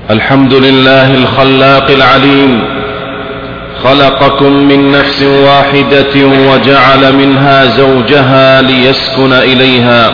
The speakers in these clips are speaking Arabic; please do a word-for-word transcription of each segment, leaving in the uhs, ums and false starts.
الحمد لله الخلاق العليم، خلقكم من نفس واحدة وجعل منها زوجها ليسكن إليها.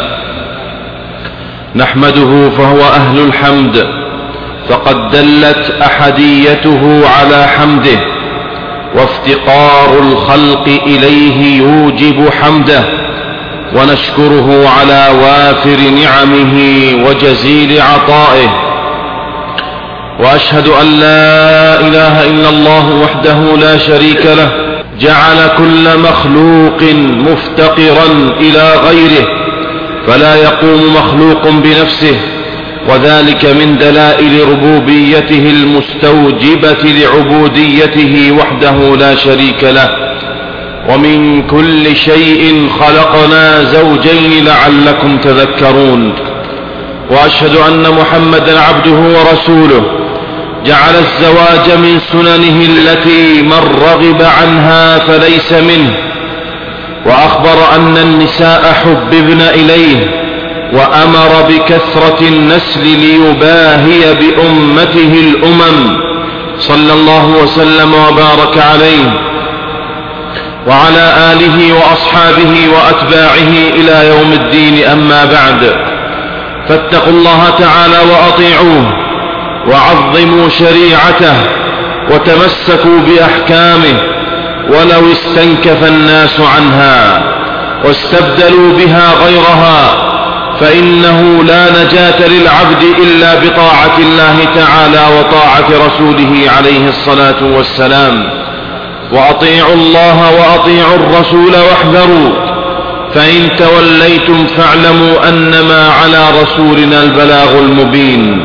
نحمده فهو أهل الحمد، فقد دلت أحديته على حمده، وافتقار الخلق إليه يوجب حمده، ونشكره على وافر نعمه وجزيل عطائه. وأشهد أن لا إله إلا الله وحده لا شريك له، جعل كل مخلوق مفتقرا إلى غيره، فلا يقوم مخلوق بنفسه، وذلك من دلائل ربوبيته المستوجبة لعبوديته وحده لا شريك له. ومن كل شيء خلقنا زوجين لعلكم تذكرون. وأشهد أن محمدا عبده ورسوله، جعل الزواج من سننه التي من رغب عنها فليس منه، وأخبر أن النساء حببن إليه، وأمر بكثرة النسل ليباهي بأمته الأمم، صلى الله وسلم وبارك عليه وعلى آله وأصحابه وأتباعه إلى يوم الدين. أما بعد، فاتقوا الله تعالى وأطيعوه، وعظموا شريعته، وتمسكوا بأحكامه، ولو استنكف الناس عنها واستبدلوا بها غيرها، فإنه لا نجاة للعبد إلا بطاعة الله تعالى وطاعة رسوله عليه الصلاة والسلام. وأطيعوا الله وأطيعوا الرسول واحذروا، فإن توليتم فاعلموا أنما على رسولنا البلاغ المبين.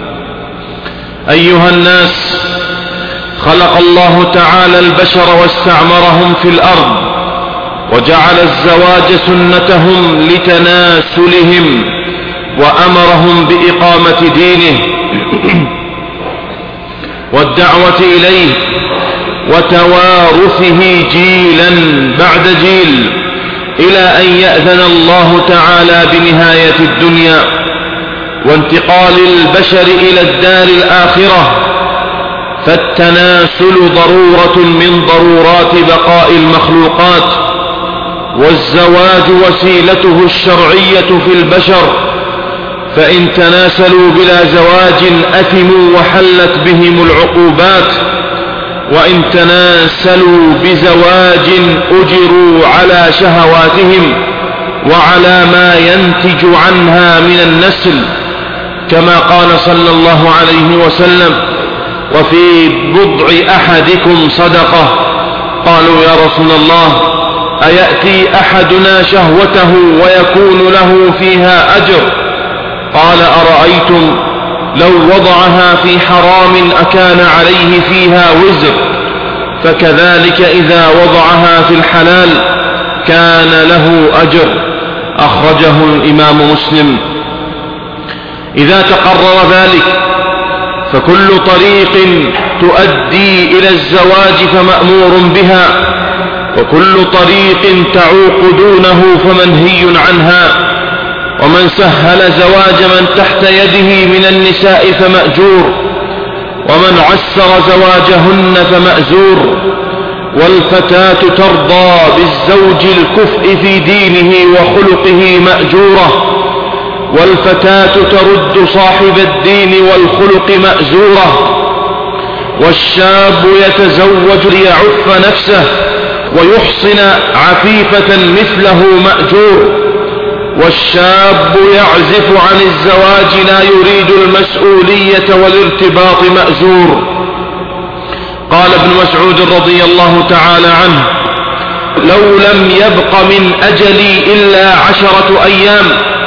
أيها الناس، خلق الله تعالى البشر واستعمرهم في الأرض، وجعل الزواج سنتهم لتناسلهم، وأمرهم بإقامة دينه والدعوة إليه وتوارثه جيلا بعد جيل، إلى أن يأذن الله تعالى بنهاية الدنيا وانتقال البشر إلى الدار الآخرة. فالتناسل ضرورة من ضرورات بقاء المخلوقات، والزواج وسيلته الشرعية في البشر، فإن تناسلوا بلا زواج أثموا وحلت بهم العقوبات، وإن تناسلوا بزواج أجروا على شهواتهم وعلى ما ينتج عنها من النسل، كما قال صلى الله عليه وسلم: وفي بضع أحدكم صدقة. قالوا: يا رسول الله، أيأتي أحدنا شهوته ويكون له فيها أجر؟ قال: أرأيتم لو وضعها في حرام أكان عليه فيها وزر؟ فكذلك إذا وضعها في الحلال كان له أجر. أخرجه الإمام مسلم. إذا تقرر ذلك، فكل طريق تؤدي إلى الزواج فمأمور بها، وكل طريق تعوق دونه فمنهي عنها. ومن سهل زواج من تحت يده من النساء فمأجور، ومن عسر زواجهن فمأزور. والفتاة ترضى بالزوج الكفء في دينه وخلقه مأجورة، والفتاة ترد صاحب الدين والخلق مأزورة. والشاب يتزوج ليعف نفسه ويحصن عفيفة مثله مأجور، والشاب يعزف عن الزواج لا يريد المسؤولية والارتباط مأزور. قال ابن مسعود رضي الله تعالى عنه: لو لم يبق من أجلي إلا عشرة أيام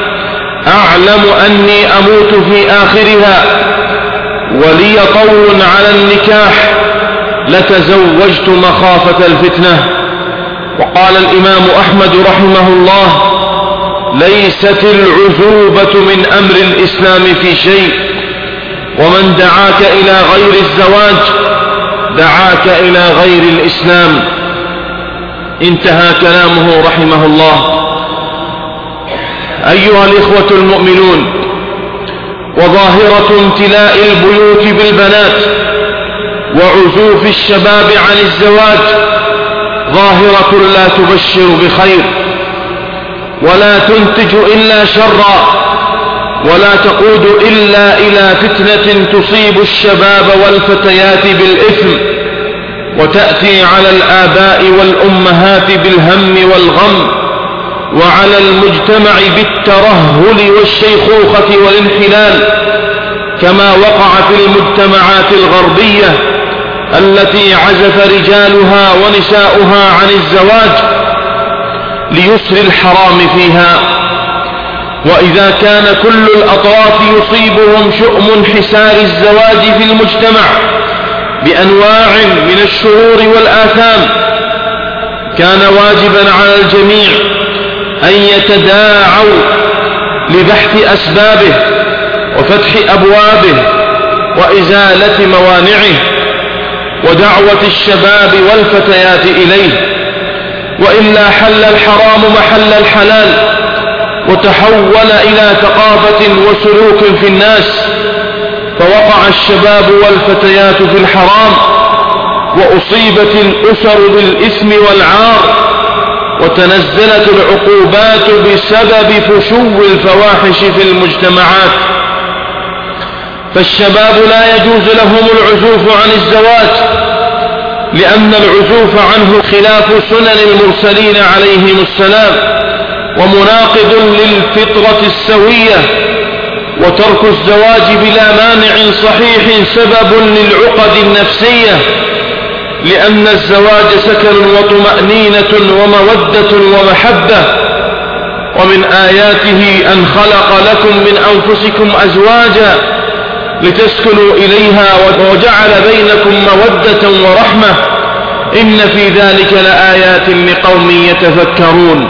أعلم أني أموت في آخرها ولي طول على النكاح لتزوجت مخافة الفتنة. وقال الإمام أحمد رحمه الله: ليست العزوبة من أمر الإسلام في شيء، ومن دعاك إلى غير الزواج دعاك إلى غير الإسلام. انتهى كلامه رحمه الله. أيها الإخوة المؤمنون، وظاهرة امتلاء البيوت بالبنات وعزوف الشباب عن الزواج ظاهرة لا تبشر بخير ولا تنتج إلا شرا ولا تقود إلا إلى فتنة تصيب الشباب والفتيات بالإثم وتأتي على الآباء والأمهات بالهم والغم وعلى المجتمع بالترهل والشيخوخة والانحلال كما وقع في المجتمعات الغربية التي عزف رجالها ونساؤها عن الزواج ليسر الحرام فيها. وإذا كان كل الأطراف يصيبهم شؤم انحسار الزواج في المجتمع بأنواع من الشرور والآثام كان واجبا على الجميع أن يتداعوا لبحث أسبابه وفتح أبوابه وإزالة موانعه ودعوة الشباب والفتيات إليه، وإلا حل الحرام محل الحلال وتحول إلى ثقافة وسلوك في الناس، فوقع الشباب والفتيات في الحرام وأصيبت الأسر بالإثم والعار وتنزلت العقوبات بسبب فشو الفواحش في المجتمعات. فالشباب لا يجوز لهم العزوف عن الزواج لأن العزوف عنه خلاف سنن المرسلين عليهم السلام ومناقض للفطرة السوية، وترك الزواج بلا مانع صحيح سبب للعقد النفسية لأن الزواج سكن وطمأنينة ومودة ومحبة. ومن آياته أن خلق لكم من أنفسكم أزواجا لتسكنوا إليها وجعل بينكم مودة ورحمة إن في ذلك لآيات لقوم يتفكرون.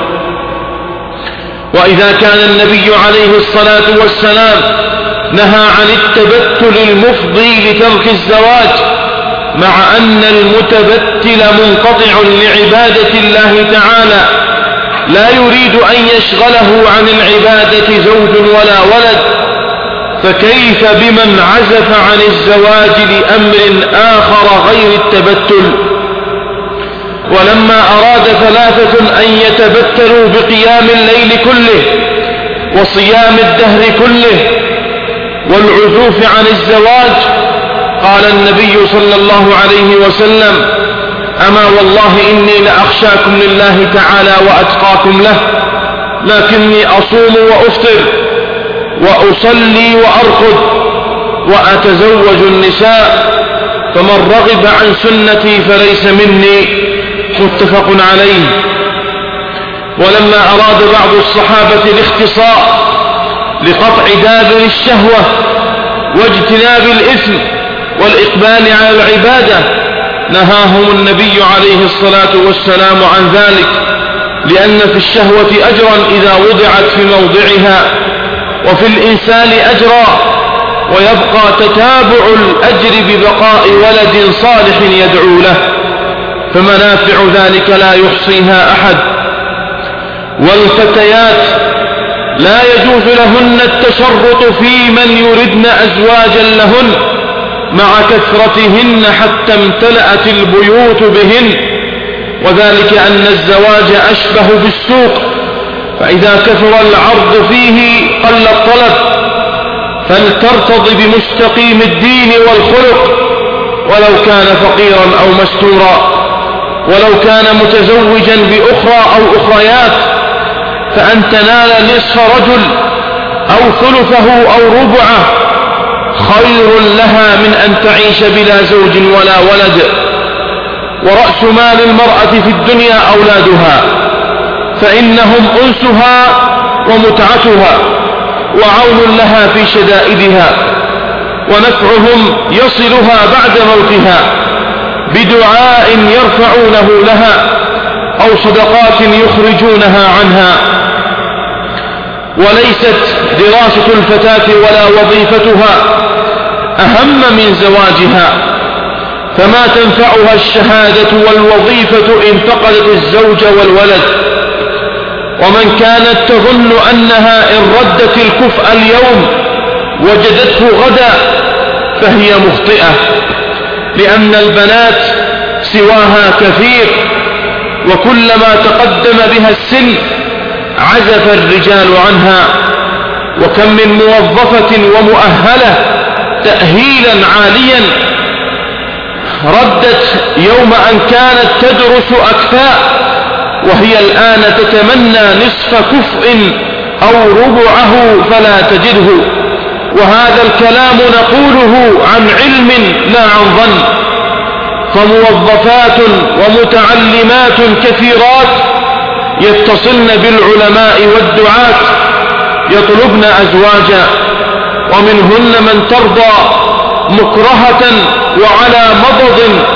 وإذا كان النبي عليه الصلاة والسلام نهى عن التبتل المفضي لترك الزواج مع أن المتبتل منقطع لعبادة الله تعالى لا يريد أن يشغله عن العبادة زوج ولا ولد، فكيف بمن عزف عن الزواج لأمر آخر غير التبتل؟ ولما أراد ثلاثة أن يتبتلوا بقيام الليل كله وصيام الدهر كله والعزوف عن الزواج قال النبي صلى الله عليه وسلم: أما والله إني لأخشاكم لله تعالى وأتقاكم له، لكني أصوم وأفطر وأصلي وأرقد وأتزوج النساء، فمن رغب عن سنتي فليس مني. متفق عليه. ولما أراد بعض الصحابة الاختصاء لقطع دابر الشهوة واجتناب الإثم والإقبال على العبادة نهاهم النبي عليه الصلاة والسلام عن ذلك، لأن في الشهوة أجرا إذا وضعت في موضعها، وفي الإنسان أجرا، ويبقى تتابع الأجر ببقاء ولد صالح يدعو له، فمنافع ذلك لا يحصيها أحد. والفتيات لا يجوز لهن التشرط في من يردن أزواجا لهن مع كثرتهن حتى امتلأت البيوت بهن، وذلك أن الزواج أشبه بالسوق، فإذا كثر العرض فيه قل الطلب، فلترتض بمستقيم الدين والخلق ولو كان فقيرا أو مستورا، ولو كان متزوجا بأخرى أو أخريات، فأن تنال نصف رجل أو ثلثه أو ربعه خير لها من أن تعيش بلا زوج ولا ولد. ورأس مال المرأة في الدنيا أولادها، فإنهم أنسها ومتعتها وعون لها في شدائدها، ونفعهم يصلها بعد موتها بدعاء يرفعونه لها أو صدقات يخرجونها عنها. وليست دراسة الفتاة ولا وظيفتها أهم من زواجها، فما تنفعها الشهادة والوظيفة إن فقدت الزوج والولد. ومن كانت تظن أنها إن ردت الكفء اليوم وجدته غدا فهي مخطئة، لأن البنات سواها كثير، وكلما تقدم بها السن عزف الرجال عنها. وكم من موظفة ومؤهلة تأهيلا عاليا ردت يوم أن كانت تدرس أكفاء، وهي الآن تتمنى نصف كفء أو ربعه فلا تجده. وهذا الكلام نقوله عن علم لا عن ظن. فموظفات ومتعلمات كثيرات يتصلن بالعلماء والدعاة يطلبن أزواجا، ومنهن من ترضى مكرهة وعلى مضض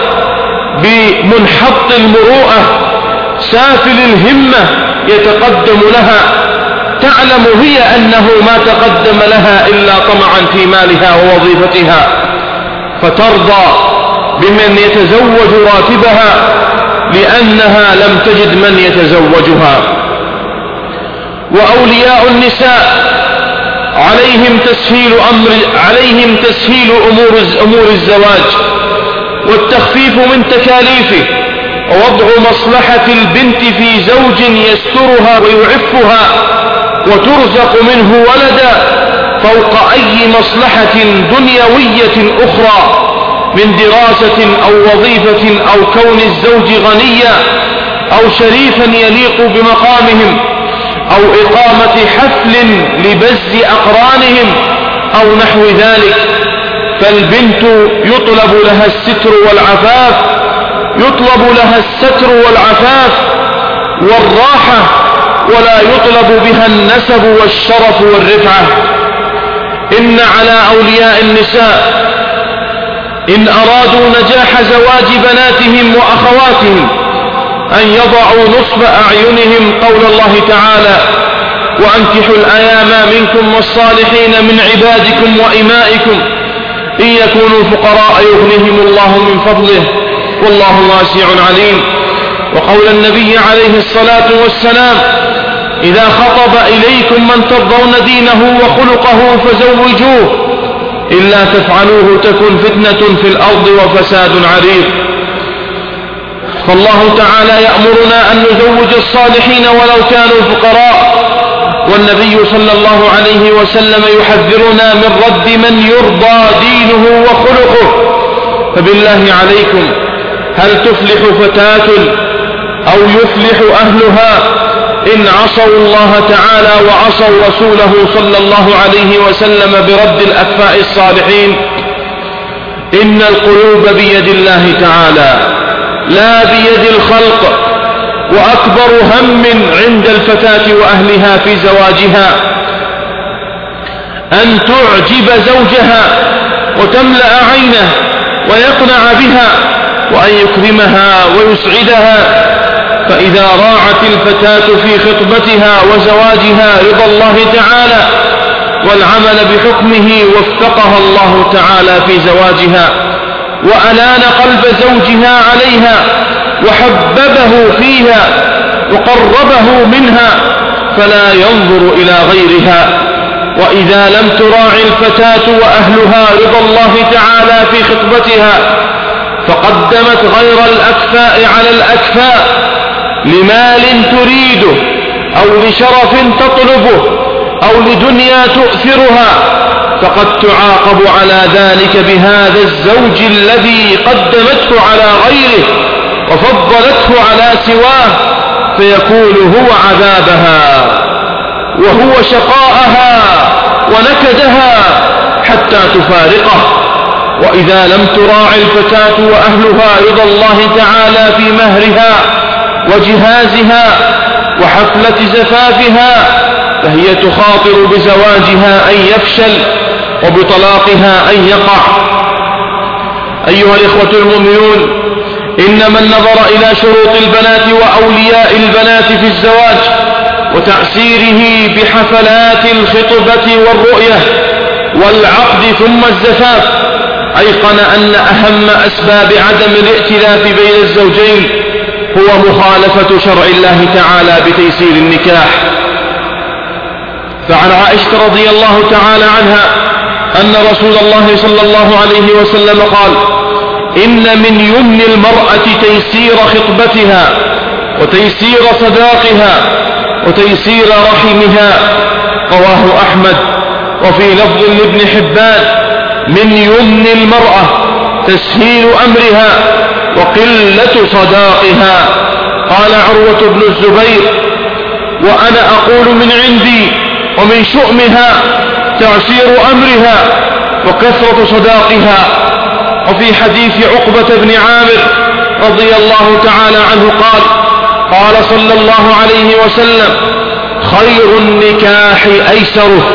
بمنحط المروءة سافل الهمة يتقدم لها، تعلم هي أنه ما تقدم لها إلا طمعا في مالها ووظيفتها، فترضى بمن يتزوج راتبها لأنها لم تجد من يتزوجها. وأولياء النساء عليهم تسهيل أمر عليهم تسهيل أمور أمور الزواج والتخفيف من تكاليفه، ووضع مصلحة البنت في زوج يسترها ويعفها وترزق منه ولدا فوق أي مصلحة دنيوية أخرى من دراسة أو وظيفة أو كون الزوج غنيا أو شريفا يليق بمقامهم أو إقامة حفل لبز أقرانهم أو نحو ذلك. فالبنت يطلب لها الستر والعفاف يطلب لها الستر والعفاف والراحة، ولا يطلب بها النسب والشرف والرفعة. إن على أولياء النساء إن أرادوا نجاح زواج بناتهم وأخواتهم أن يضعوا نصب أعينهم قول الله تعالى: وأنكحوا الأيام منكم والصالحين من عبادكم وإمائكم إن يكونوا فقراء يغنيهم الله من فضله والله واسع عليم. وقول النبي عليه الصلاة والسلام: إذا خطب إليكم من ترضون دينه وخلقه فزوجوه إلا تفعلوه تكن فتنة في الأرض وفساد عريض. فالله تعالى يأمرنا أن نزوج الصالحين ولو كانوا فقراء، والنبي صلى الله عليه وسلم يحذرنا من رد من يرضى دينه وخلقه. فبالله عليكم، هل تفلح فتاة أو يفلح أهلها إن عصوا الله تعالى وعصوا رسوله صلى الله عليه وسلم برد الأكفاء الصالحين؟ إن القلوب بيد الله تعالى لا بيد الخلق. وأكبر هم عند الفتاة وأهلها في زواجها أن تعجب زوجها وتملأ عينه ويقنع بها وأن يكرمها ويسعدها. فإذا راعت الفتاة في خطبتها وزواجها رضا الله تعالى والعمل بحكمه وفقها الله تعالى في زواجها، وألان قلب زوجها عليها وحببه فيها وقربه منها فلا ينظر إلى غيرها. وإذا لم تراعي الفتاة وأهلها رضا الله تعالى في خطبتها فقدمت غير الأكفاء على الأكفاء لمال تريده أو لشرف تطلبه أو لدنيا تؤثرها، فقد تعاقب على ذلك بهذا الزوج الذي قدمته على غيره وفضلته على سواه، فيكون هو عذابها وهو شقاءها ونكدها حتى تفارقه. وإذا لم تراعي الفتاة وأهلها رضا الله تعالى في مهرها وجهازها وحفلة زفافها فهي تخاطر بزواجها أن يفشل وبطلاقها أن يقع. أيها الإخوة المؤمنون، إن من نظر إلى شروط البنات وأولياء البنات في الزواج وتأثيره بحفلات الخطبة والرؤية والعقد ثم الزفاف أيقن أن أهم أسباب عدم الائتلاف بين الزوجين هو مخالفة شرع الله تعالى بتيسير النكاح. فعن عائشة رضي الله تعالى عنها أن رسول الله صلى الله عليه وسلم قال: إن من يمن المرأة تيسير خطبتها وتيسير صداقها وتيسير رحمها. رواه أحمد. وفي لفظ لابن حبان: من يمن المرأة تسهيل أمرها وقلة صداقها. قال عروة بن الزبير: وأنا أقول من عندي ومن شؤمها تعسير أمرها وكثرة صداقها. وفي حديث عقبة بن عامر رضي الله تعالى عنه قال: قال صلى الله عليه وسلم: خير النكاح أيسره.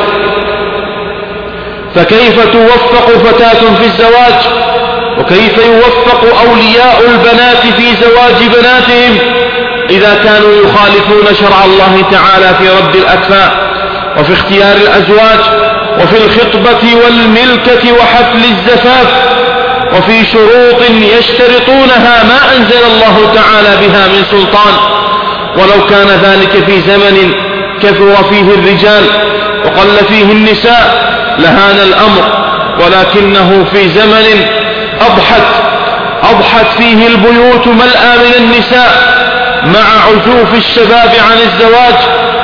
فكيف توفق فتاة في الزواج، وكيف يوفق أولياء البنات في زواج بناتهم إذا كانوا يخالفون شرع الله تعالى في رد الأكفاء وفي اختيار الأزواج وفي الخطبة والملكة وحفل الزفاف وفي شروط يشترطونها ما أنزل الله تعالى بها من سلطان. ولو كان ذلك في زمن كثر فيه الرجال وقل فيه النساء لهان الأمر، ولكنه في زمن أضحت أضحت فيه البيوت ملأى من النساء مع عزوف الشباب عن الزواج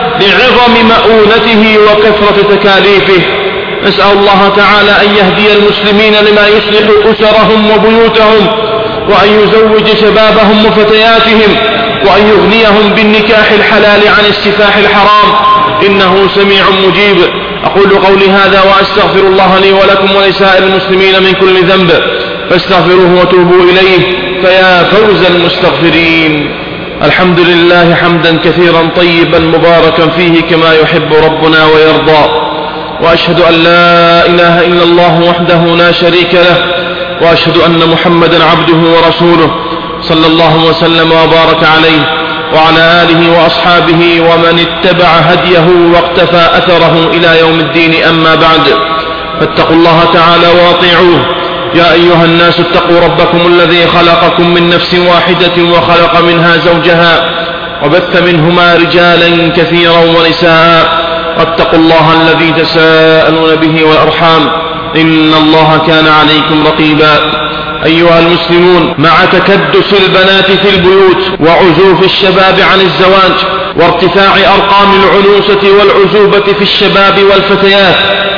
لعظم مؤونته وكثرة تكاليفه. نسأل الله تعالى أن يهدي المسلمين لما يصلح أسرهم وبيوتهم، وأن يزوج شبابهم وفتياتهم، وأن يغنيهم بالنكاح الحلال عن السفاح الحرام، إنه سميع مجيب. أقول قولي هذا وأستغفر الله لي ولكم ولسائر المسلمين من كل ذنب، فاستغفروه وتوبوا إليه فيا فوز المستغفرين. الحمد لله حمدا كثيرا طيبا مباركا فيه كما يحب ربنا ويرضى، وأشهد أن لا إله إلا الله وحده لا شريك له، وأشهد أن محمدا عبده ورسوله صلى الله وسلم وبارك عليه وعلى آله وأصحابه ومن اتبع هديه واقتفى أثره إلى يوم الدين. أما بعد، فاتقوا الله تعالى واطيعوه. يا أيها الناس اتقوا ربكم الذي خلقكم من نفس واحدة وخلق منها زوجها وبث منهما رجالا كثيرا ونساء، واتقوا الله الذي تساءلون به والأرحام إن الله كان عليكم رقيبا. أيها المسلمون، مع تكدس البنات في البيوت وعزوف الشباب عن الزواج وارتفاع أرقام العنوسة والعزوبة في الشباب والفتيات،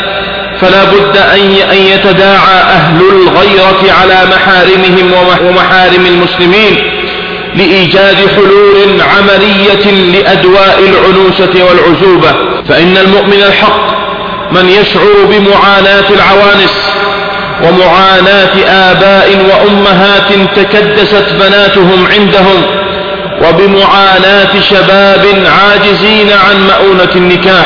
فلا بد أن يتداعى أهل الغيرة على محارمهم ومحارم المسلمين لإيجاد حلول عملية لأدواء العنوسة والعزوبة. فإن المؤمن الحق من يشعر بمعاناة العوانس ومعاناة آباء وأمهات تكدست بناتهم عندهم، وبمعاناة شباب عاجزين عن مؤونة النكاح.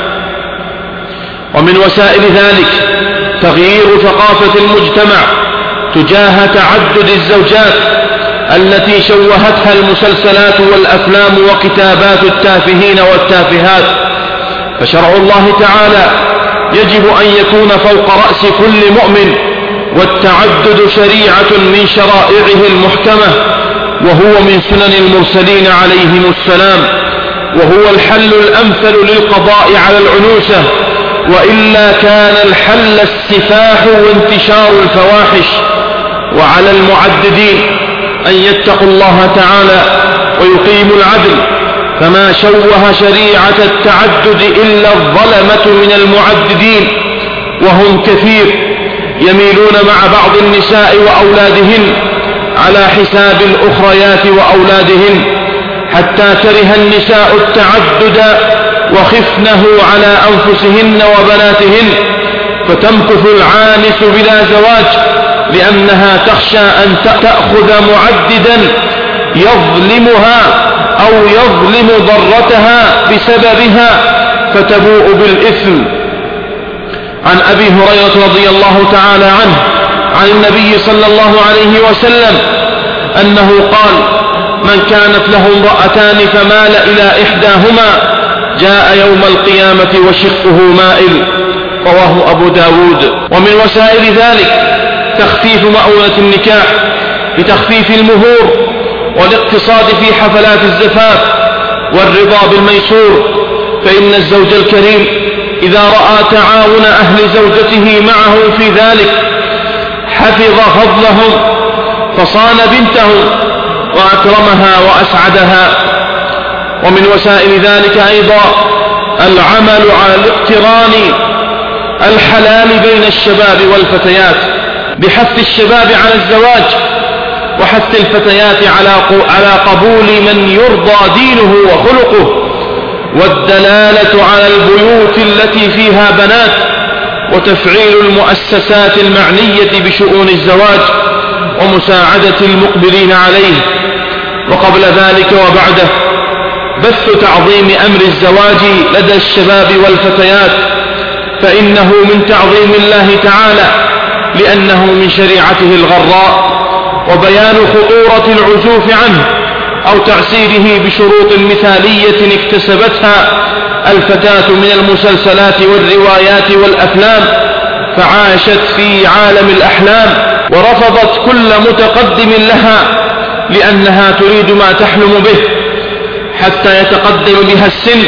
ومن وسائل ذلك تغيير ثقافة المجتمع تجاه تعدد الزوجات التي شوهتها المسلسلات والأفلام وكتابات التافهين والتافهات. فشرع الله تعالى يجب أن يكون فوق رأس كل مؤمن، والتعدد شريعة من شرائعه المحكمة، وهو من سنن المرسلين عليهم السلام، وهو الحل الأمثل للقضاء على العنوسة، وإلا كان الحل السفاح وانتشار الفواحش. وعلى المعددين أن يتقوا الله تعالى ويقيموا العدل، فما شوه شريعة التعدد إلا الظلمة من المعددين، وهم كثير، يميلون مع بعض النساء وأولادهن على حساب الأخريات وأولادهن، حتى كره النساء التعدد وخفنه على أنفسهن وبناتهن، فتمكث العانس بلا زواج لأنها تخشى أن تأخذ معددا يظلمها أو يظلم ضرتها بسببها فتبوء بالإثم. عن أبي هريرة رضي الله تعالى عنه عن النبي صلى الله عليه وسلم أنه قال: من كانت له امرأتان فمال إلى إحداهما جاء يوم القيامة وشقه مائل. رواه أبو داود. ومن وسائل ذلك تخفيف مؤونة النكاح بتخفيف المهور والاقتصاد في حفلات الزفاف والرضا بالميسور، فإن الزوج الكريم إذا رأى تعاون أهل زوجته معه في ذلك حفظ فضلهم فصان بنته وأكرمها وأسعدها. ومن وسائل ذلك أيضا العمل على الاقتران الحلال بين الشباب والفتيات بحث الشباب على الزواج وحث الفتيات على قبول من يرضى دينه وخلقه، والدلالة على البيوت التي فيها بنات وتفعيل المؤسسات المعنية بشؤون الزواج ومساعدة المقبلين عليه. وقبل ذلك وبعده بث تعظيم أمر الزواج لدى الشباب والفتيات، فإنه من تعظيم الله تعالى لأنه من شريعته الغراء، وبيان خطورة العزوف عنه أو تعسيره بشروط مثالية اكتسبتها الفتاة من المسلسلات والروايات والأفلام، فعاشت في عالم الأحلام ورفضت كل متقدم لها لأنها تريد ما تحلم به حتى يتقدم بها السن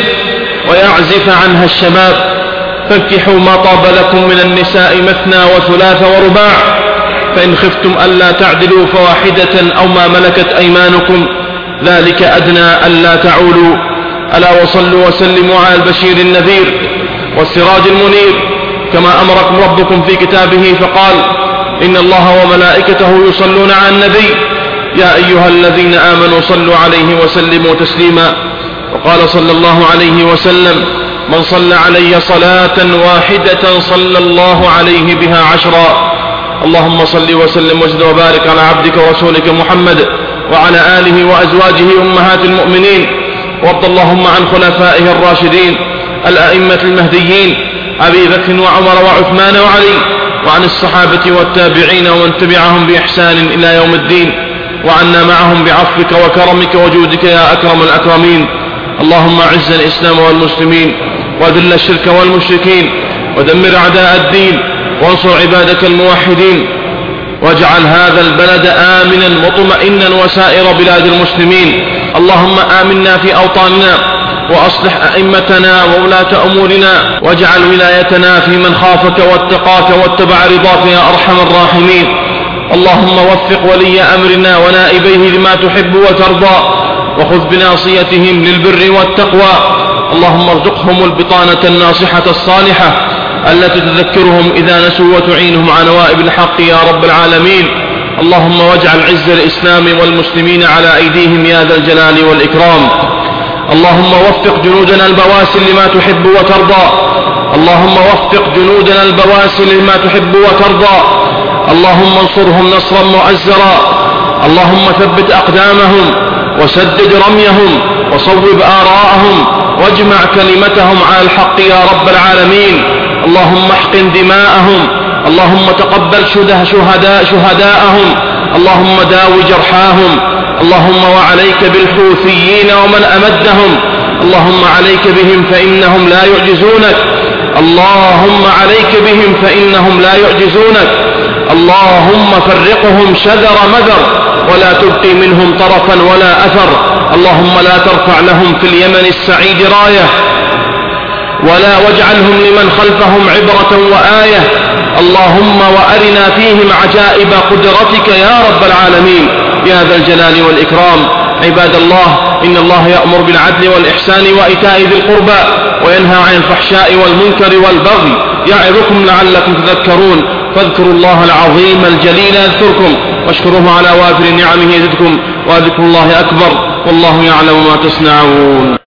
ويعزف عنها الشباب. فانكحوا ما طاب لكم من النساء مثنى وثلاث ورباع، فإن خفتم ألا تعدلوا فواحدة أو ما ملكت أيمانكم ذلك أدنى ألا تعولوا. ألا وصلوا وسلموا على البشير النذير والسراج المنير كما أمركم ربكم في كتابه فقال: إن الله وملائكته يصلون على النبي يا أيها الذين آمنوا صلوا عليه وسلموا تسليما. وقال صلى الله عليه وسلم: من صلى علي صلاة واحدة صلى الله عليه بها عشرا. اللهم صل وسلم وزد وبارك على عبدك ورسولك محمد وعلى آله وأزواجه أمهات المؤمنين، وارض اللهم عن خلفائه الراشدين الأئمة المهديين أبي بكر وعمر وعثمان وعلي، وعن الصحابة والتابعين ومن تبعهم بإحسان إلى يوم الدين، وعنا معهم بعفوك وكرمك وجودك يا أكرم الأكرمين. اللهم أعز الإسلام والمسلمين وأذل الشرك والمشركين ودمر أعداء الدين وانصر عبادك الموحدين، واجعل هذا البلد آمنا مطمئنا وسائر بلاد المسلمين. اللهم آمنا في أوطاننا وأصلح أئمتنا وولاة أمورنا، واجعل ولايتنا في من خافك واتقاك واتبع رضاك يا أرحم الراحمين. اللهم وفق ولي أمرنا ونائبيه لما تحب وترضى، وخذ بناصيتهم للبر والتقوى. اللهم ارزقهم البطانة الناصحة الصالحة التي تذكرهم إذا نسوا وتعينهم على نوائب الحق يا رب العالمين. اللهم واجعل عز الإسلام والمسلمين على أيديهم يا ذا الجلال والإكرام. اللهم وفق جنودنا البواسل لما تحب وترضى. اللهم وفق جنودنا البواسل لما تحب وترضى. اللهم انصرهم نصرا مؤزرا. اللهم ثبت أقدامهم وسدد رميهم وصوب آراءهم واجمع كلمتهم على الحق يا رب العالمين. اللهم احقن دماءهم. اللهم تقبل شهداء شهداءهم. اللهم داوي جرحاهم. اللهم وعليك بالحوثيين ومن أمدهم. اللهم عليك بهم فإنهم لا يعجزونك. اللهم عليك بهم فإنهم لا يعجزونك. اللهم فرقهم شذر مذر ولا تبقي منهم طرفا ولا أثر. اللهم لا ترفع لهم في اليمن السعيد راية ولا واجعلهم لمن خلفهم عبرة وآية. اللهم وأرنا فيهم عجائب قدرتك يا رب العالمين يا ذا الجلال والإكرام. عباد الله، إن الله يأمر بالعدل والإحسان وإيتاء ذي القربى وينهى عن الفحشاء والمنكر والبغي يعظكم لعلكم تذكرون. فاذكروا الله العظيم الجليل يذكركم واشكروه على وافر نعمه يزدكم، وذكر الله أكبر والله يعلم ما تصنعون.